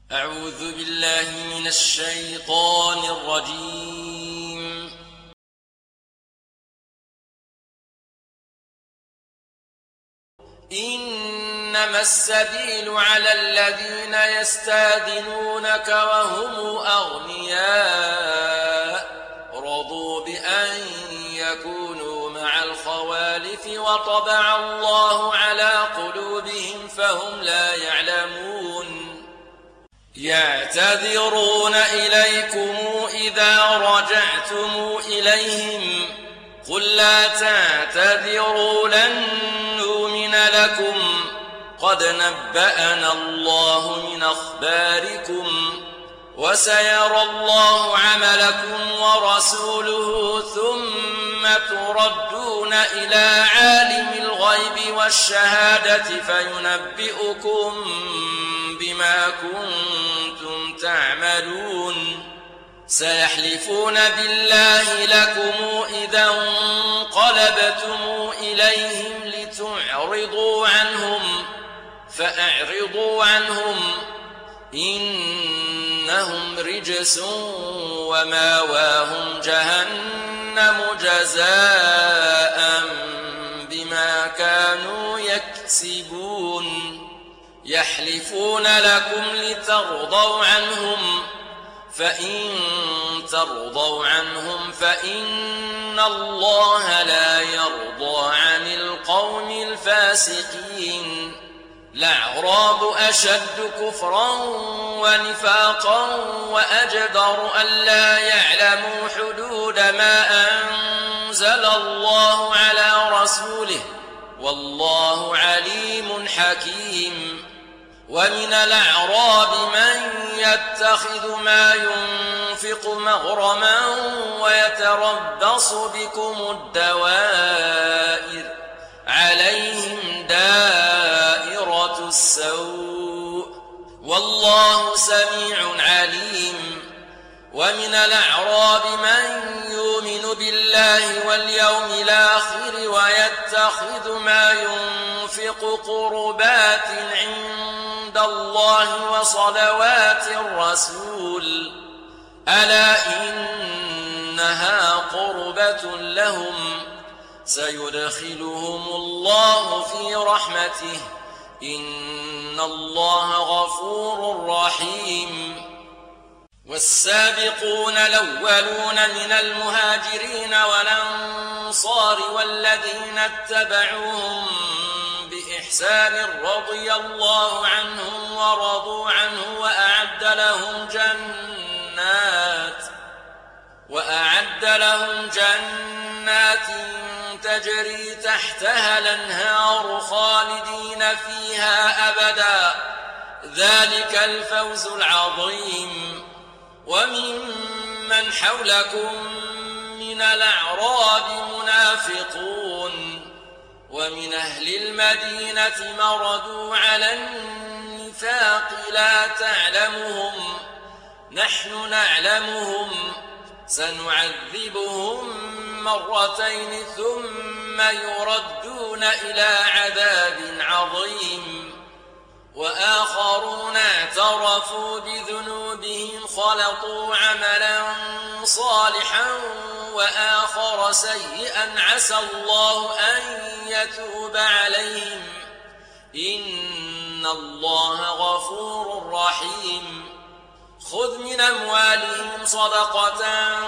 أعوذ بالله من الشيطان الرجيم. إنما السبيل على الذين يستأذنونك وهم أغنياء رضوا بأن يكونوا مع الخوالف وطبع الله على قلوبهم فهم لا يعلمون. يعتذرون إليكم إذا رجعتم إليهم قل لا تعتذروا لن نؤمن لكم قد نبأنا الله من أخباركم وسيرى الله عملكم ورسوله ثم تردون إلى عالم الغيب والشهادة فينبئكم بما كنتم تعملون. سيحلفون بالله لكم إذا انقلبتم إليهم لتعرضوا عنهم فأعرضوا عنهم إنهم رجس وماواهم جهنم جزاء بما كانوا يكسبون. يحلفون لكم لترضوا عنهم فإن ترضوا عنهم فإن الله لا يرضى عن القوم الفاسقين. الأعراب أشد كفرا ونفاقا وأجدر ألا يعلموا حدود ما أنزل الله على رسوله والله عليم حكيم. ومن الأعراب من يتخذ ما ينفق مغرما ويتربص بكم الدوائر عليهم دائرة السوء والله سميع عليم. ومن الأعراب من يؤمن بالله واليوم الآخر ويتخذ ما ينفق قربات عند الله وصلوات الرسول ألا إنها قربة لهم سيدخلهم الله في رحمته إن الله غفور رحيم. والسابقون الأولون من المهاجرين والأنصار والذين اتبعوهم بإحسان رضي الله عنهم ورضوا عنه وأعد لهم جنات تجري تحتها الأنهار خالدين فيها أبدا ذلك الفوز العظيم. وممن حولكم من الأعراب منافقون ومن أهل المدينة مردوا على النفاق لا تعلمهم نحن نعلمهم سنعذبهم مرتين ثم يردون إلى عذاب عظيم. وآخرون اعترفوا بذنوبهم خلطوا عملا صالحا وآخر سيئا عسى الله أن يتوب عليهم إن الله غفور رحيم. خذ من أموالهم صدقة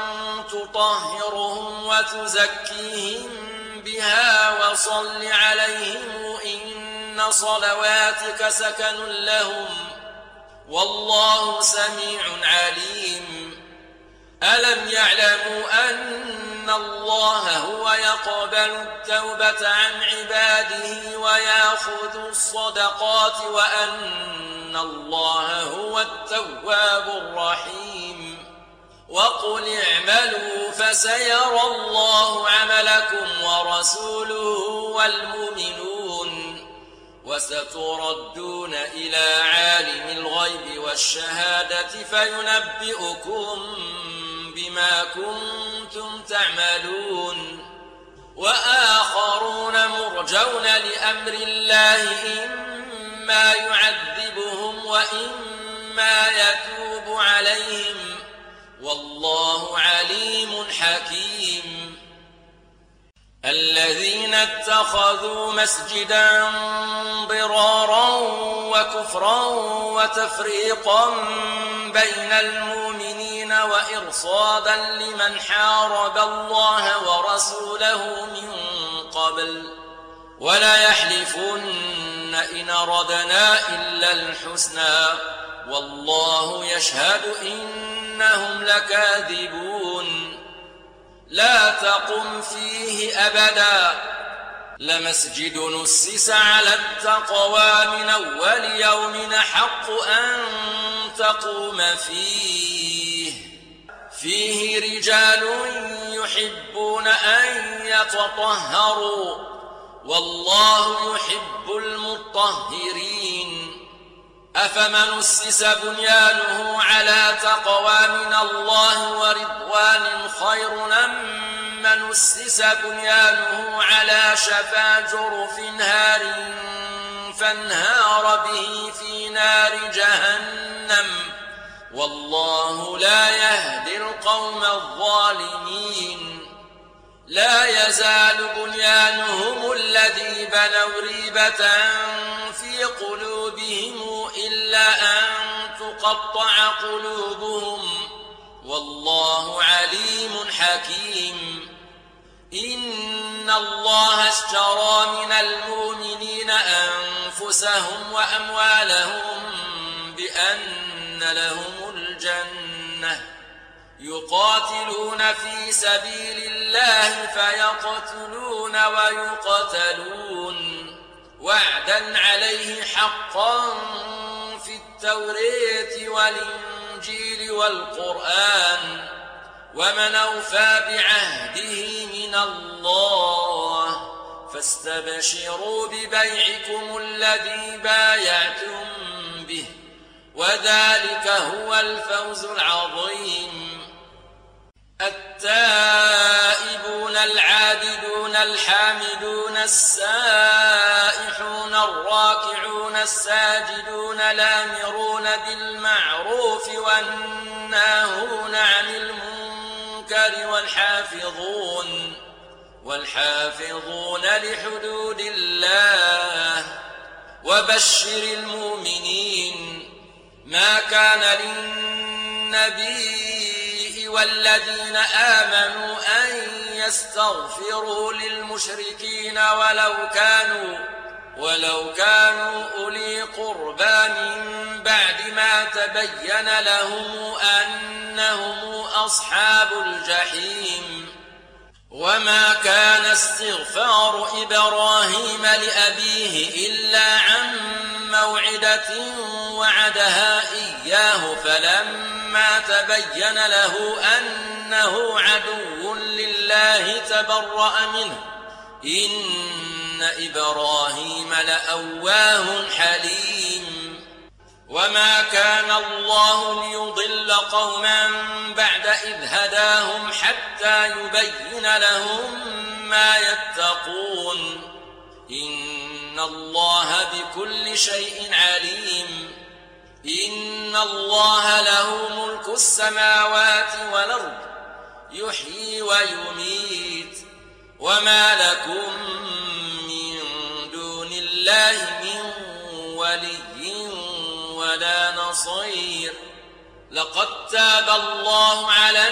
تطهرهم وتزكيهم بها وصل عليهم إن صلواتك سكن لهم والله سميع عليم. ألم يعلموا أن الله هو يقبل التوبة عن عباده ويأخذ الصدقات وأن الله هو التواب الرحيم. وقل اعملوا فسيرى الله عملكم ورسوله والمؤمنون وستردون إلى عالم الغيب والشهادة فينبئكم بما كنتم تعملون. وآخرون مرجون لأمر الله إما يعذبهم وإما ثم يتوب عليهم والله عليم حكيم. الذين اتخذوا مسجدا ضرارا وكفرا وتفريقا بين المؤمنين وإرصادا لمن حارب الله ورسوله من قبل ولا يحلفن إن أردنا إلا الحسنى والله يشهد إنهم لكاذبون. لا تقم فيه أبدا لمسجد نسس على التقوى من أول يوم حق أن تقوم فيه رجال يحبون أن يتطهروا والله يحب المطهرين. أفمن أسس بنيانه على تقوى من الله ورضوان خير أم من أسس بنيانه على شفا جرف هار فانهار به في نار جهنم والله لا يهدي القوم الظالمين. لا يزال بنيانهم الذي بنوا ريبة في قلوبهم إلا أن تقطع قلوبهم والله عليم حكيم. إن الله اشترى من المؤمنين أنفسهم وأموالهم بأن لهم الجنة يقاتلون في سبيل الله فيقتلون ويقتلون وعدا عليه حقا في التوراة والإنجيل والقرآن ومن أوفى بعهده من الله فاستبشروا ببيعكم الذي بايعتم به وذلك هو الفوز العظيم. التائبون العابدون الحامدون السائحون الراكعون الساجدون الآمرون بالمعروف والناهون عن المنكر والحافظون لحدود الله وبشر المؤمنين. ما كان للنبي والذين آمنوا أن يستغفروا للمشركين ولو كانوا أولي قربى من بعد ما تبين لهم أنهم أصحاب الجحيم. وما كان استغفار إبراهيم لأبيه إلا عن موعدة وعدها إياه فلما تبين له أنه عدو لله تبرأ منه إن إبراهيم لأواه حليم. وما كان الله ليضل قوما بعد إذ هداهم حتى يبين لهم ما يتقون إن الله بكل شيء عليم. إن الله له ملك السماوات والأرض يحيي ويميت وما لكم من دون الله من ولي ولا نصير. لقد تاب الله على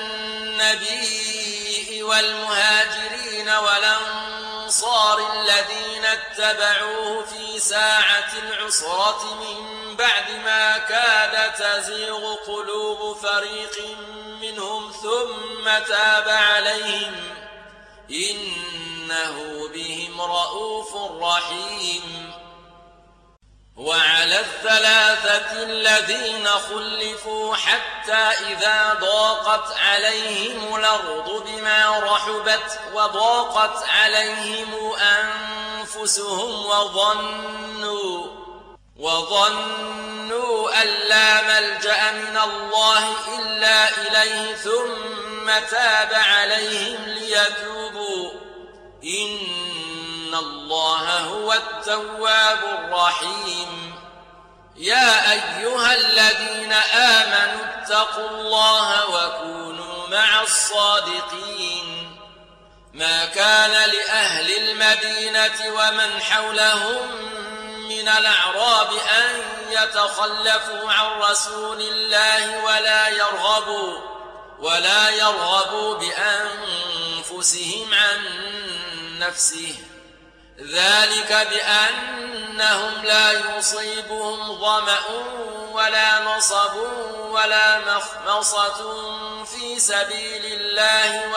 النبي والمهاجرين والأنصار الذين اتبعوه في ساعة العسرة من بعد ما كاد تزيغ قلوب فريق منهم ثم تاب عليهم إنه بهم رءوف رحيم. وعلى الثلاثة الذين خلفوا حتى إذا ضاقت عليهم الأرض بما رحبت وضاقت عليهم أنفسهم وظنوا أن لا ملجأ من الله إلا إليه ثم تاب عليهم ليتوبوا إن الله هو التواب الرحيم. يا أيها الذين آمنوا اتقوا الله وكونوا مع الصادقين ما كان لأهل المدينة ومن حولهم من الأعراب أن يتخلفوا عن رسول الله ولا يرغبوا بأنفسهم عن نفسه ذلك بأنهم لا يصيبهم ظمأ ولا نصب ولا مخمصة في سبيل الله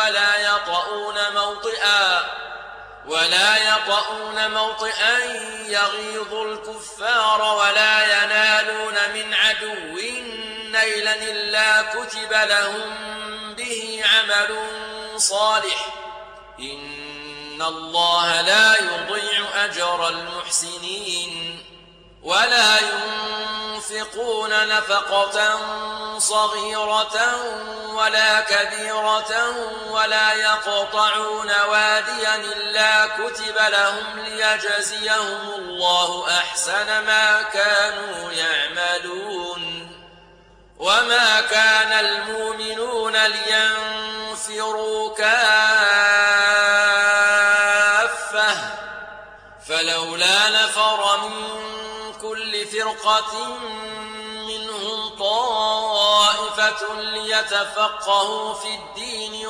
ولا يطؤون موطئا يغيظ الكفار ولا ينالون من عدو نيلا إلا كتب لهم به عمل صالح إن الله لا يضيع أجر المحسنين ولا ينفقون نفقة صغيرة ولا كبيرة ولا يقطعون واديا إلا كتب لهم ليجزيهم الله أحسن ما كانوا يعملون وما كان المؤمنون لينفروا كافة فلولا نفر من كل فرقة منهم طائفة ليتفقهوا في الدين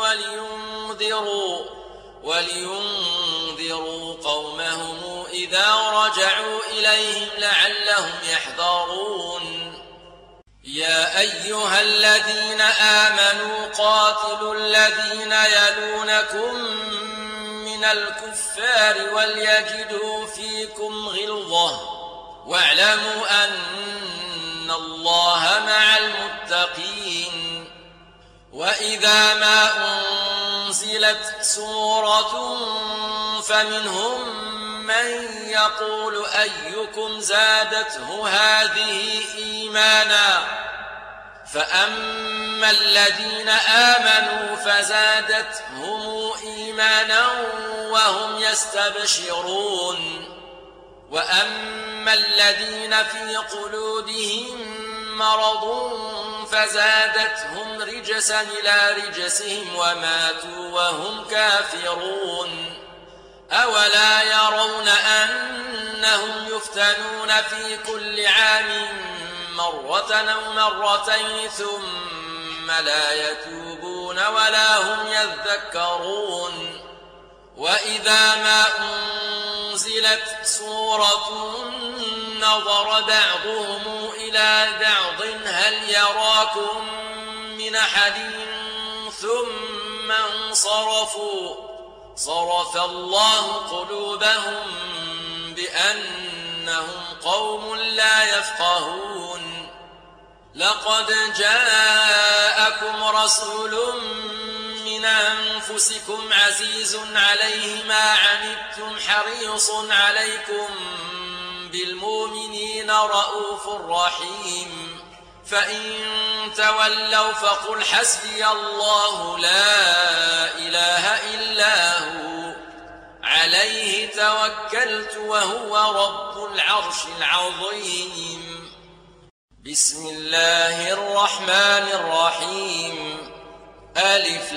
ولينذروا قومهم إذا رجعوا إليهم لعلهم يحذرون يا أيها الذين آمنوا قاتلوا الذين يلونكم من الكفار وليجدوا فيكم غلظة واعلموا أن الله مع المتقين وإذا ما أنزلت سورة فمنهم من يقول أيكم زادته هذه إيمانا فأما الذين آمنوا فزادتهم إيمانا وهم يستبشرون وأما الذين في قلوبهم مرض فزادتهم رجسا إلى رجسهم وماتوا وهم كافرون أولا يرون أنهم يفتنون في كل عام مرة أو مرتين ثم لا يتوبون ولا هم يذكرون وإذا ما أنزلت سورة نظر بعضهم إلى بعض هل يراكم من أحد ثم انصرفوا صرف الله قلوبهم بأنهم قوم لا يفقهون لقد جاءكم رسول من أنفسكم عزيز عليه ما عنتم حريص عليكم بالمؤمنين رؤوف رحيم فإن تولوا فقل حسبي الله لا إله إلا هو عليه توكلت وهو رب العرش العظيم بسم الله الرحمن الرحيم ألف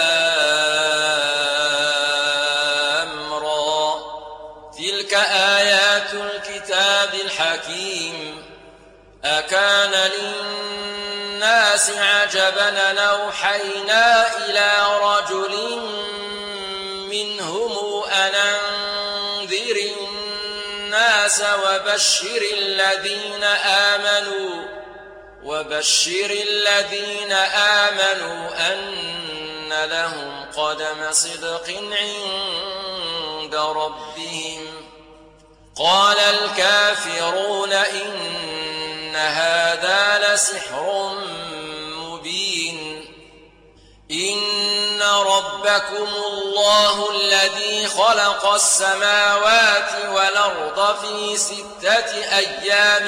لام را تلك آيات الكتاب الحكيم أكان للناس عجبا أوحينا إلى رجل منهم أن أنذر الناس وبشر الذين آمنوا أن لهم قدم صدق عند ربهم قال الكافرون إن هذا لسحر مبين إن ربكم الله الذي خلق السماوات والأرض في 6 أيام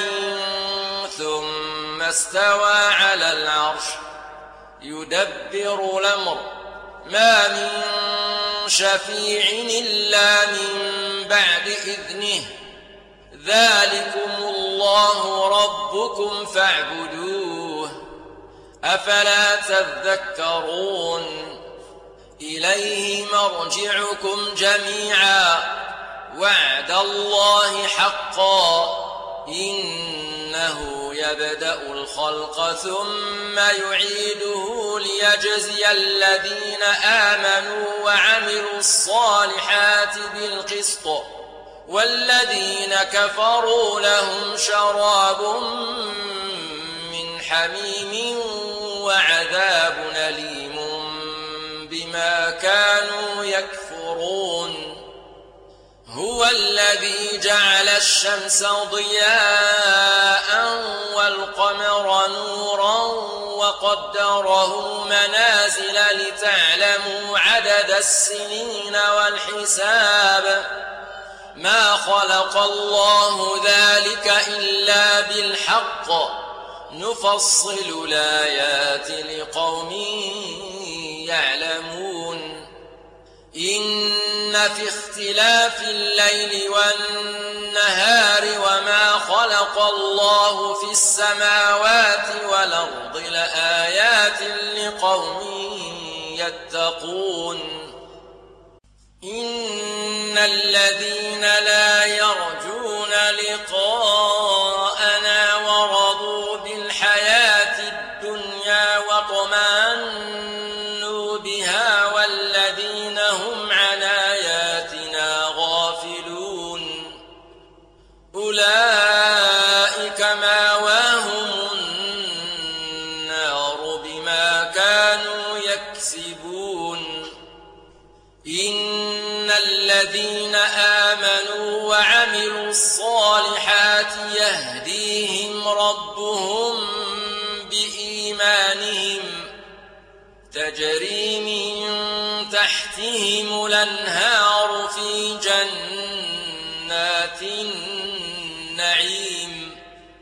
ثم استوى على العرش يدبر الأمر ما من شفيع إلا من بعد إذنه ذلكم الله الله ربكم فاعبدوه أفلا تذكرون إليه مرجعكم جميعا وعد الله حقا إنه يبدأ الخلق ثم يعيده ليجزي الذين آمنوا وعملوا الصالحات بالقسط والذين كفروا لهم شراب من حميم وعذاب أليم بما كانوا يكفرون هو الذي جعل الشمس ضياء والقمر نورا وقدره منازل لتعلموا عدد السنين والحساب ما خلق الله ذلك إلا بالحق نفصل الآيات لقوم يعلمون إن في اختلاف الليل والنهار وما خلق الله في السماوات والأرض لآيات لقوم يتقون إن الذين لا يرجون لقاءنا ورضوا بالحياة الدنيا واطمأنوا بها والذين هم عن آياتنا غافلون أولئك مأواهم النار بما كانوا يكسبون إن الذين آمنوا وعملوا الصالحات يهديهم ربهم بإيمانهم تجري من تحتهم الأنهار في جنات النعيم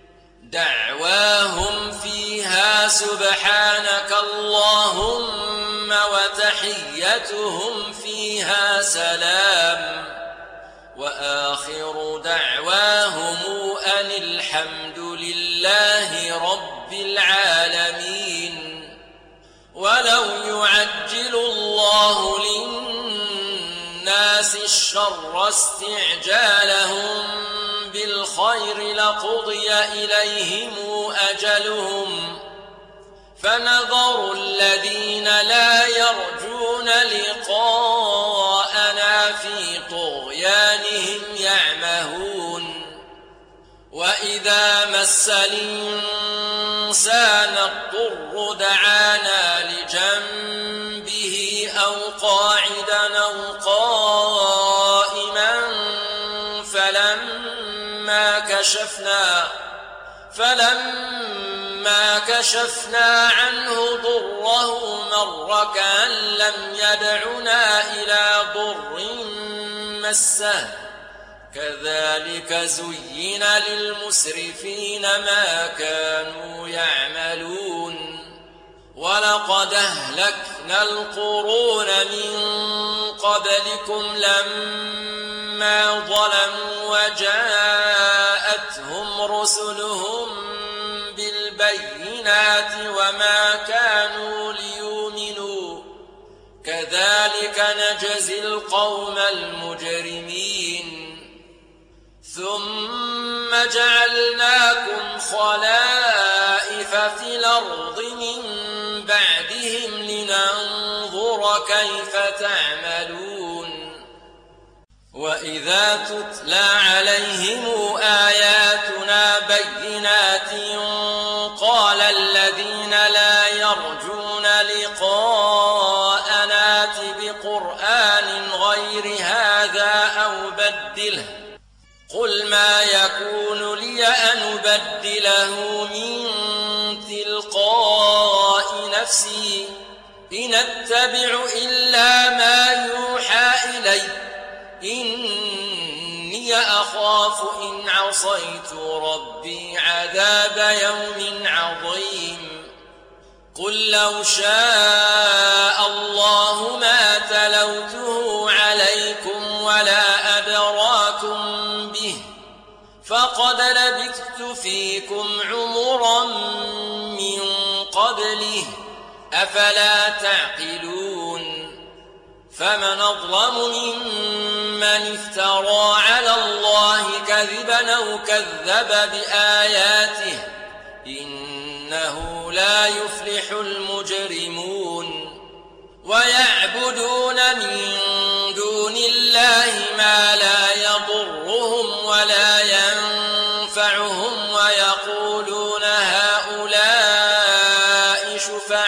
دعواهم فيها سبحانك اللهم وتحيتهم فيها سلام وآخر دعواهم أن الحمد لله رب العالمين ولو يعجل الله للناس الشر استعجالهم بالخير لقضي إليهم أجلهم فنظر الذين لا يرجون لقاءنا في طغيانهم يعمهون وإذا مس الإنسان الضر دعانا لجنبه أو قاعدا أو قائما فلما كشفنا عنه ضره مر كأن لم يدعنا إلى ضر مسه كذلك زين للمسرفين ما كانوا يعملون ولقد أهلكنا القرون من قبلكم لما ظلموا وجاءتهم رسلهم بالبينات وما كانوا ليؤمنوا كذلك نجزي القوم المجرمين ثم جعلناكم خلائف في الأرض من بعدهم لننظر كيف تعملون وإذا تتلى عليهم آياتنا بينات قال الذين لا يرجون لقاءنا ائت بقرآن غير هذا أو بدله قل ما يكون لي أن أبدله من تلقاء نفسي إن أتبع إلا ما يوحى إلي إني أخاف إن عصيت ربي عذاب يوم عظيم قل لو شاء الله ما تلوته عليكم ولا أدراكم به فقد لبثت فيكم عمرا من قبله أفلا تعقلون فمن أظلم ممن افترى على الله كذبا أو كذب بآياته إنه لا يفلح المجرمون ويعبدون من دون الله ما لا يضرهم ولا ينفعهم ويقولون هؤلاء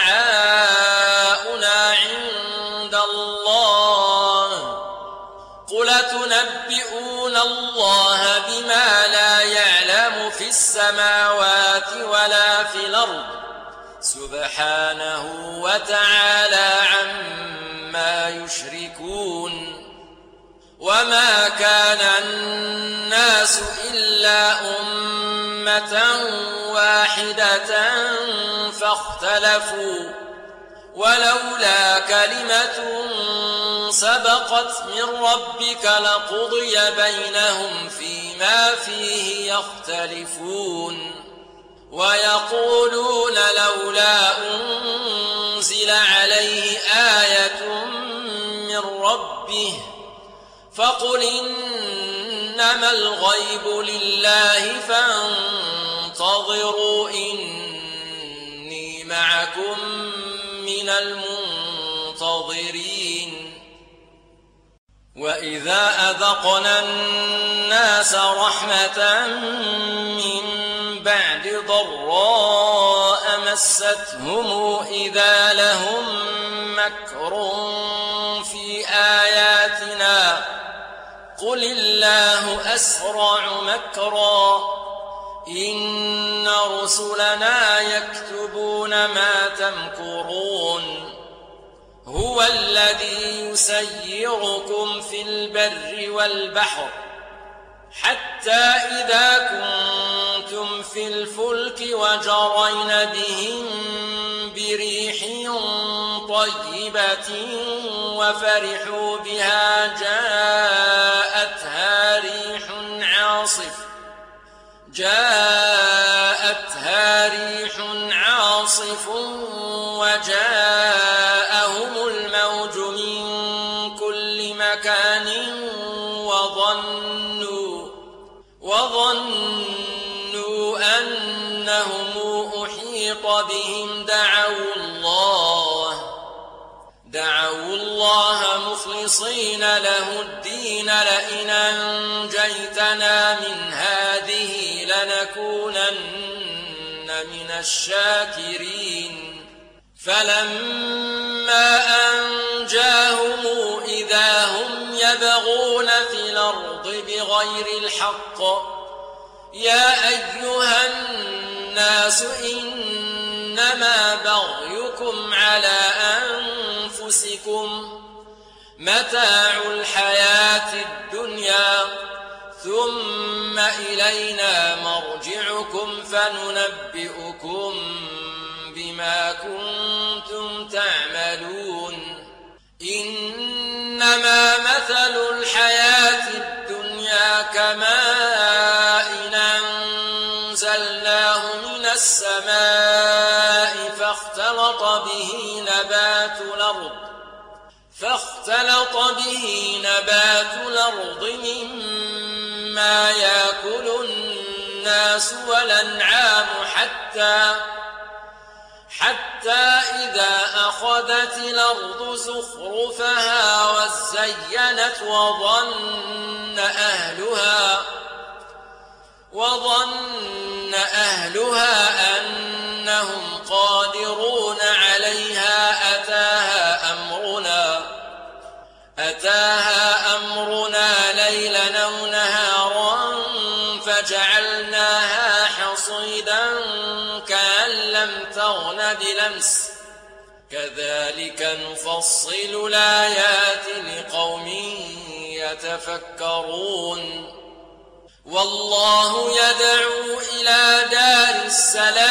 شفعاؤنا عند الله قل تنبئون الله بما لا يعلم في السماوات ولا في الأرض سبحانه وتعالى عما يشركون وما كان الناس إلا أمة واحدة فاختلفوا ولولا كلمة سبقت من ربك لقضي بينهم فيما فيه يختلفون ويقولون لولا أنزل عليه آية من ربه فقل إنما الغيب لله فانتظروا إني معكم من المنتظرين وإذا أذقنا الناس رحمة من بعد ضراء مستهم إذا لهم مكر في آياتنا قل الله أسرع مكرا إن رسلنا يكتبون ما تمكرون هو الذي يسيركم في البر والبحر حتى إذا كنتم في الفلك وجرين بهم بريح طيبة وفرحوا بها جاءتها ريح عاصف وجاءهم الموج من كل مكان وظنوا أنهم أحيط بهم دعوا الله مخلصين له الدين لئن أنجيتنا من هذه لنكونن من الشاكرين فلما أنجاهم إذا هم يبغون في الأرض بغير الحق يا أيها الناس إنما بغيكم على أنفسكم متاع الحياة الدنيا ثم إلينا مرجعكم فننبئكم بما كنتم تعملون إنما مثل الحياة الدنيا كماء أنزلناه من السماء فاختلط به نبات الأرض مما يأكل الناس والأنعام حتى إذا أخذت الأرض زخرفها وزينت وظن أهلها أنهم قادرون عليها أتاها أمرنا ليلا أو نهارا فجعلناها حصيدا كأن لم تغن بلمس كذلك نفصل الآيات لقوم يتفكرون والله يدعو إلى دار السلام